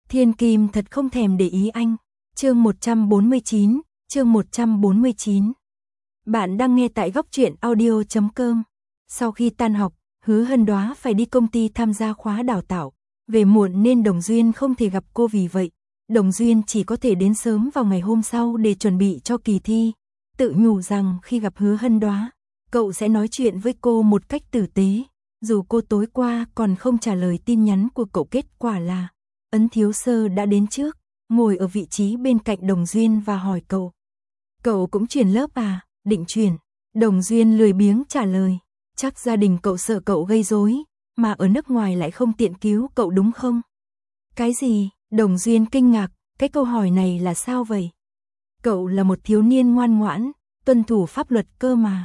Thiên Kim thật không thèm để ý anh. Chương 149, chương 149. Bạn đang nghe tại góc truyện audio.com. Sau khi tan học, Hứa Hân Đoá phải đi công ty tham gia khóa đào tạo. Về muộn nên Đồng Duyên không thể gặp cô, vì vậy Đồng Duyên chỉ có thể đến sớm vào ngày hôm sau để chuẩn bị cho kỳ thi. Tự nhủ rằng khi gặp Hứa Hân Đoá, cậu sẽ nói chuyện với cô một cách tử tế. Dù cô tối qua còn không trả lời tin nhắn của cậu, kết quả là Ấn Thiếu Sơ đã đến trước, ngồi ở vị trí bên cạnh Đồng Duyên và hỏi cậu. Cậu cũng chuyển lớp à? Định chuyển. Đồng Duyên lười biếng trả lời. Chắc gia đình cậu sợ cậu gây rối, mà ở nước ngoài lại không tiện cứu cậu đúng không? Cái gì? Đồng Duyên kinh ngạc, cái câu hỏi này là sao vậy? Cậu là một thiếu niên ngoan ngoãn, tuân thủ pháp luật cơ mà.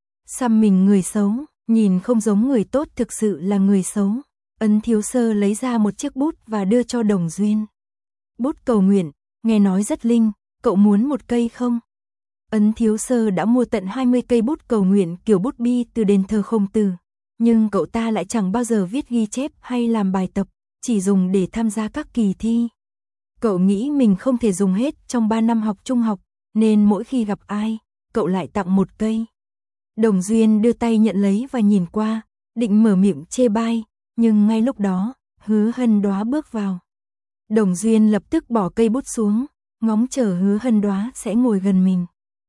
Xăm mình người xấu, nhìn không giống người tốt, thực sự là người xấu. Ấn Thiếu Sơ lấy ra một chiếc bút và đưa cho Đồng Duyên. Bút cầu nguyện, nghe nói rất linh, cậu muốn một cây không? Ấn Thiếu Sơ đã mua tận 20 cây bút cầu nguyện kiểu bút bi từ đền thờ Khổng Tử, nhưng cậu ta lại chẳng bao giờ viết ghi chép hay làm bài tập, chỉ dùng để tham gia các kỳ thi. Cậu nghĩ mình không thể dùng hết trong 3 năm học trung học, nên mỗi khi gặp ai, cậu lại tặng một cây. Đồng Duyên đưa tay nhận lấy và nhìn qua, định mở miệng chê bai, nhưng ngay lúc đó, Hứa Hân Đoá bước vào. Đồng Duyên lập tức bỏ cây bút xuống, ngóng chờ Hứa Hân Đoá sẽ ngồi gần mình.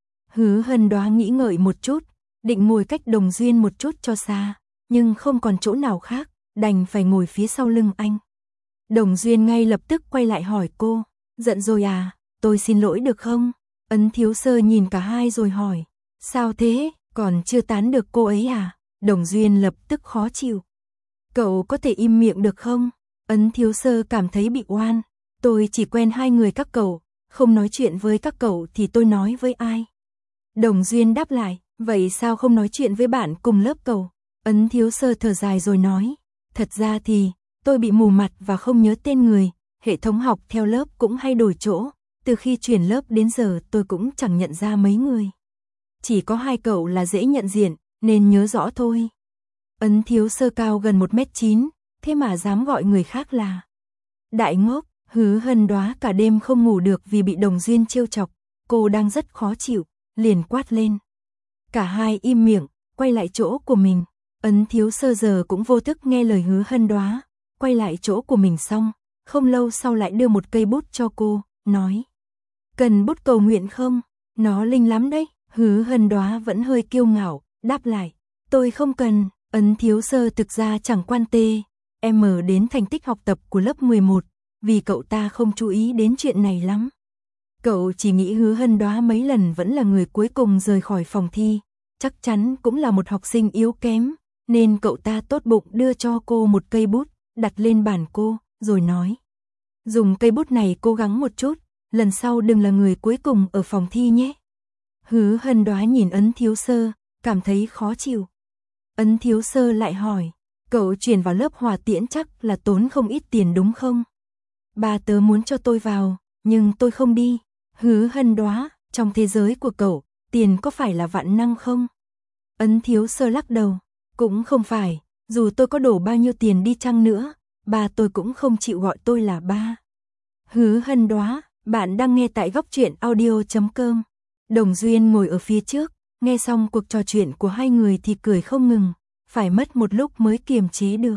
Hứa Hân Đoá nghĩ ngợi một chút, định ngồi cách Đồng Duyên một chút cho xa, nhưng không còn chỗ nào khác, đành phải ngồi phía sau lưng anh. Đồng Duyên ngay lập tức quay lại hỏi cô, giận rồi à, tôi xin lỗi được không? Ấn Thiếu Sơ nhìn cả hai rồi hỏi, sao thế, còn chưa tán được cô ấy à? Đồng Duyên lập tức khó chịu. Cậu có thể im miệng được không? Ấn Thiếu Sơ cảm thấy bị oan. Tôi chỉ quen hai người các cậu, không nói chuyện với các cậu thì tôi nói với ai? Đồng Duyên đáp lại, vậy sao không nói chuyện với bạn cùng lớp cậu? Ấn Thiếu Sơ thở dài rồi nói, thật ra thì tôi bị mù mặt và không nhớ tên người, hệ thống học theo lớp cũng hay đổi chỗ, từ khi chuyển lớp đến giờ tôi cũng chẳng nhận ra mấy người. Chỉ có hai cậu là dễ nhận diện, nên nhớ rõ thôi. Ấn Thiếu Sơ cao gần 1m9, thế mà dám gọi người khác là đại ngốc. Hứa Hân Đoá cả đêm không ngủ được vì bị Đồng Duyên trêu chọc, cô đang rất khó chịu, liền quát lên. Cả hai im miệng, quay lại chỗ của mình. Ấn Thiếu Sơ giờ cũng vô thức nghe lời Hứa Hân Đoá, quay lại chỗ của mình xong, không lâu sau lại đưa một cây bút cho cô, nói. Cần bút cầu nguyện không? Nó linh lắm đấy. Hứa Hân Đoá vẫn hơi kiêu ngạo, đáp lại. Tôi không cần. Ấn Thiếu Sơ thực ra chẳng quan tâm đến thành tích học tập của lớp 11, vì cậu ta không chú ý đến chuyện này lắm. Cậu chỉ nghĩ Hứa Hân Đoá mấy lần vẫn là người cuối cùng rời khỏi phòng thi, chắc chắn cũng là một học sinh yếu kém, nên cậu ta tốt bụng đưa cho cô một cây bút, đặt lên bàn cô, rồi nói. Dùng cây bút này cố gắng một chút, lần sau đừng là người cuối cùng ở phòng thi nhé. Hứa Hân Đoá nhìn Ấn Thiếu Sơ, cảm thấy khó chịu. Ấn Thiếu Sơ lại hỏi, cậu chuyển vào lớp Hòa Tiễn chắc là tốn không ít tiền đúng không? Ba tớ muốn cho tôi vào, nhưng tôi không đi. Hứa Hân Đoá, trong thế giới của cậu, tiền có phải là vạn năng không? Ấn Thiếu Sơ lắc đầu, cũng không phải, dù tôi có đổ bao nhiêu tiền đi chăng nữa, ba tôi cũng không chịu gọi tôi là ba. Hứa Hân Đoá, bạn đang nghe tại góc truyện audio.com. Đồng Duyên ngồi ở phía trước, nghe xong cuộc trò chuyện của hai người thì cười không ngừng, phải mất một lúc mới kiềm chế được.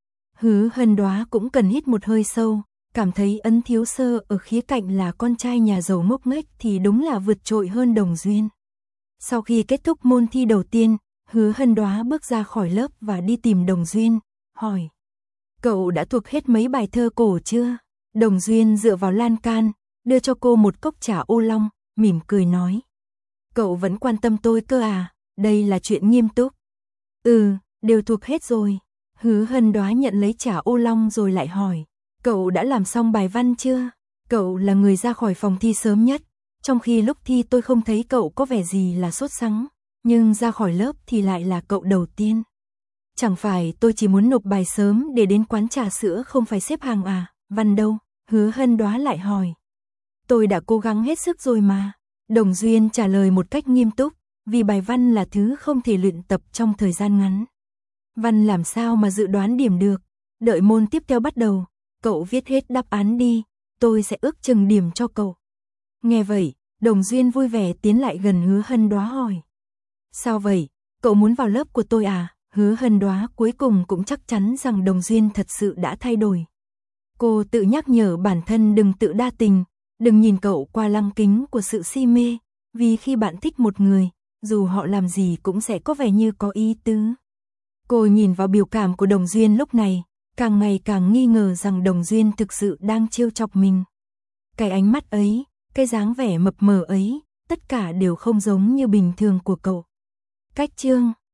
Hứa Hân Đoá cũng cần hít một hơi sâu, cảm thấy Ấn Thiếu Sơ ở khía cạnh là con trai nhà giàu ngốc nghếch thì đúng là vượt trội hơn Đồng Duyên. Sau khi kết thúc môn thi đầu tiên, Hứa Hân Đoá bước ra khỏi lớp và đi tìm Đồng Duyên, hỏi. Cậu đã thuộc hết mấy bài thơ cổ chưa? Đồng Duyên dựa vào lan can, đưa cho cô một cốc trà ô long, mỉm cười nói. Cậu vẫn quan tâm tôi cơ à, đây là chuyện nghiêm túc. Ừ, đều thuộc hết rồi. Hứa Hân Đoá nhận lấy trà ô long rồi lại hỏi. Cậu đã làm xong bài văn chưa? Cậu là người ra khỏi phòng thi sớm nhất, trong khi lúc thi tôi không thấy cậu có vẻ gì là sốt sắng, nhưng ra khỏi lớp thì lại là cậu đầu tiên. Chẳng phải tôi chỉ muốn nộp bài sớm để đến quán trà sữa không phải xếp hàng à, văn đâu? Hứa Hân Đoá lại hỏi. Tôi đã cố gắng hết sức rồi mà. Đồng Duyên trả lời một cách nghiêm túc, vì bài văn là thứ không thể luyện tập trong thời gian ngắn. Văn làm sao mà dự đoán điểm được, đợi môn tiếp theo bắt đầu, cậu viết hết đáp án đi, tôi sẽ ước chừng điểm cho cậu. Nghe vậy, Đồng Duyên vui vẻ tiến lại gần Hứa Hân Đoá hỏi. Sao vậy, cậu muốn vào lớp của tôi à? Hứa Hân Đoá cuối cùng cũng chắc chắn rằng Đồng Duyên thật sự đã thay đổi. Cô tự nhắc nhở bản thân đừng tự đa tình, đừng nhìn cậu qua lăng kính của sự si mê, vì khi bạn thích một người, dù họ làm gì cũng sẽ có vẻ như có ý tứ. Cô nhìn vào biểu cảm của Đồng Duyên lúc này, càng ngày càng nghi ngờ rằng Đồng Duyên thực sự đang trêu chọc mình. Cái ánh mắt ấy, cái dáng vẻ mập mờ ấy, tất cả đều không giống như bình thường của cậu. Cách chương